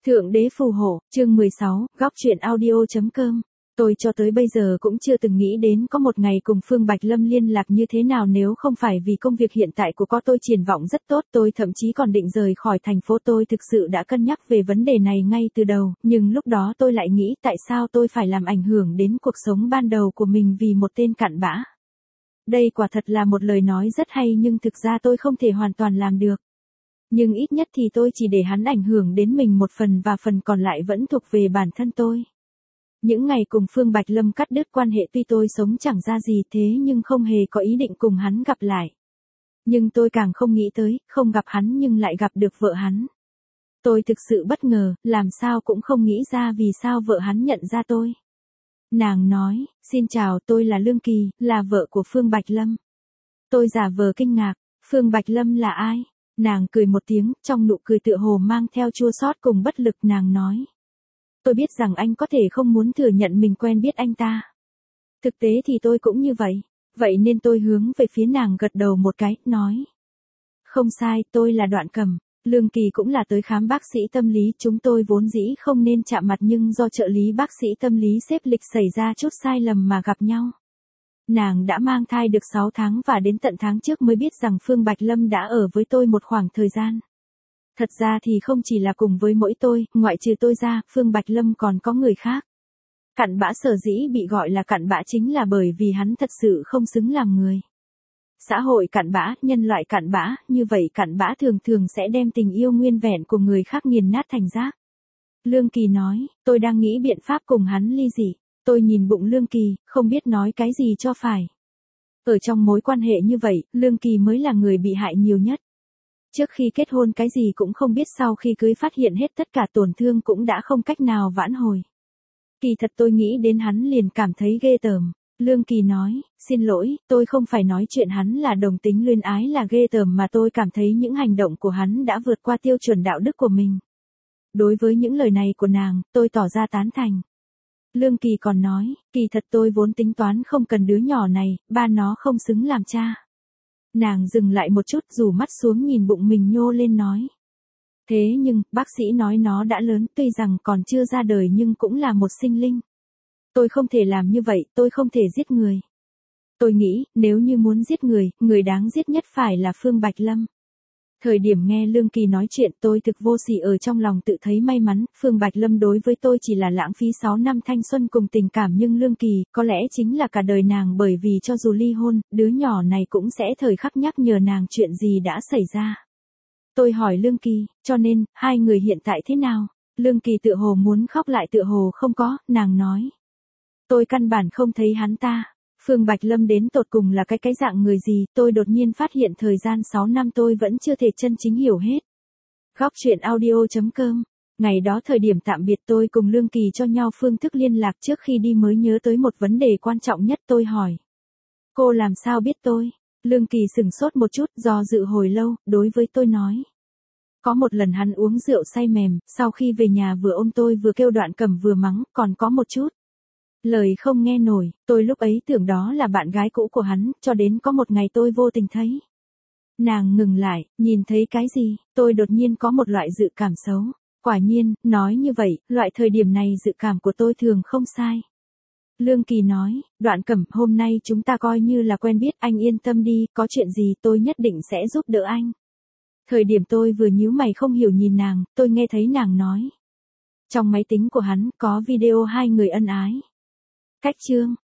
Thượng đế phù hộ, chương 16, góc truyện audio.com. Tôi cho tới bây giờ cũng chưa từng nghĩ đến có một ngày cùng Phương Bạch Lâm liên lạc như thế nào nếu không phải vì công việc hiện tại của tôi triển vọng rất tốt. Tôi thậm chí còn định rời khỏi thành phố. Tôi thực sự đã cân nhắc về vấn đề này ngay từ đầu, nhưng lúc đó tôi lại nghĩ tại sao tôi phải làm ảnh hưởng đến cuộc sống ban đầu của mình vì một tên cặn bã. Đây quả thật là một lời nói rất hay nhưng thực ra tôi không thể hoàn toàn làm được. Nhưng ít nhất thì tôi chỉ để hắn ảnh hưởng đến mình một phần và phần còn lại vẫn thuộc về bản thân tôi. Những ngày cùng Phương Bạch Lâm cắt đứt quan hệ tuy tôi sống chẳng ra gì thế nhưng không hề có ý định cùng hắn gặp lại. Nhưng tôi càng không nghĩ tới, không gặp hắn nhưng lại gặp được vợ hắn. Tôi thực sự bất ngờ, làm sao cũng không nghĩ ra vì sao vợ hắn nhận ra tôi. Nàng nói, xin chào tôi là Lương Kỳ, là vợ của Phương Bạch Lâm. Tôi giả vờ kinh ngạc, Phương Bạch Lâm là ai? Nàng cười một tiếng, trong nụ cười tựa hồ mang theo chua xót cùng bất lực. Nàng nói. Tôi biết rằng anh có thể không muốn thừa nhận mình quen biết anh ta. Thực tế thì tôi cũng như vậy. Vậy nên tôi hướng về phía nàng gật đầu một cái, nói. Không sai, tôi là Đoạn Cầm. Lương Kỳ cũng là tới khám bác sĩ tâm lý. Chúng tôi vốn dĩ không nên chạm mặt nhưng do trợ lý bác sĩ tâm lý xếp lịch xảy ra chút sai lầm mà gặp nhau. Nàng đã mang thai được 6 tháng và đến tận tháng trước mới biết rằng Phương Bạch Lâm đã ở với tôi một khoảng thời gian. Thật ra thì không chỉ là cùng với mỗi tôi, ngoại trừ tôi ra, Phương Bạch Lâm còn có người khác. Cặn bã sở dĩ bị gọi là cặn bã chính là bởi vì hắn thật sự không xứng làm người. Xã hội cặn bã, nhân loại cặn bã, như vậy cặn bã thường thường sẽ đem tình yêu nguyên vẹn của người khác nghiền nát thành rác. Lương Kỳ nói, tôi đang nghĩ biện pháp cùng hắn ly dị. Tôi nhìn bụng Lương Kỳ, không biết nói cái gì cho phải. Ở trong mối quan hệ như vậy, Lương Kỳ mới là người bị hại nhiều nhất. Trước khi kết hôn cái gì cũng không biết, sau khi cưới phát hiện hết tất cả tổn thương cũng đã không cách nào vãn hồi. Kỳ thật tôi nghĩ đến hắn liền cảm thấy ghê tởm. Lương Kỳ nói, xin lỗi, tôi không phải nói chuyện hắn là đồng tính luyến ái là ghê tởm mà tôi cảm thấy những hành động của hắn đã vượt qua tiêu chuẩn đạo đức của mình. Đối với những lời này của nàng, tôi tỏ ra tán thành. Lương Kỳ còn nói, kỳ thật tôi vốn tính toán không cần đứa nhỏ này, ba nó không xứng làm cha. Nàng dừng lại một chút rủ mắt xuống nhìn bụng mình nhô lên nói. Thế nhưng, bác sĩ nói nó đã lớn, tuy rằng còn chưa ra đời nhưng cũng là một sinh linh. Tôi không thể làm như vậy, tôi không thể giết người. Tôi nghĩ, nếu như muốn giết người, người đáng giết nhất phải là Phương Bạch Lâm. Thời điểm nghe Lương Kỳ nói chuyện tôi thực vô sỉ ở trong lòng tự thấy may mắn, Phương Bạch Lâm đối với tôi chỉ là lãng phí 6 năm thanh xuân cùng tình cảm nhưng Lương Kỳ có lẽ chính là cả đời nàng bởi vì cho dù ly hôn, đứa nhỏ này cũng sẽ thời khắc nhắc nhở nàng chuyện gì đã xảy ra. Tôi hỏi Lương Kỳ, cho nên, hai người hiện tại thế nào? Lương Kỳ tựa hồ muốn khóc lại tựa hồ không có, nàng nói. Tôi căn bản không thấy hắn ta. Phương Bạch Lâm đến tột cùng là cái dạng người gì, tôi đột nhiên phát hiện thời gian 6 năm tôi vẫn chưa thể chân chính hiểu hết. Góc truyện audio.com. Ngày đó thời điểm tạm biệt tôi cùng Lương Kỳ cho nhau phương thức liên lạc trước khi đi mới nhớ tới một vấn đề quan trọng nhất tôi hỏi. Cô làm sao biết tôi? Lương Kỳ sửng sốt một chút do dự hồi lâu, đối với tôi nói. Có một lần hắn uống rượu say mềm, sau khi về nhà vừa ôm tôi vừa kêu Đoạn Cầm vừa mắng, còn có một chút. Lời không nghe nổi, tôi lúc ấy tưởng đó là bạn gái cũ của hắn, cho đến có một ngày tôi vô tình thấy. Nàng ngừng lại, nhìn thấy cái gì, tôi đột nhiên có một loại dự cảm xấu. Quả nhiên, nói như vậy, loại thời điểm này dự cảm của tôi thường không sai. Lương Kỳ nói, Đoạn Cẩm, hôm nay chúng ta coi như là quen biết, anh yên tâm đi, có chuyện gì tôi nhất định sẽ giúp đỡ anh. Thời điểm tôi vừa nhíu mày không hiểu nhìn nàng, tôi nghe thấy nàng nói. Trong máy tính của hắn có video hai người ân ái. Cách chương.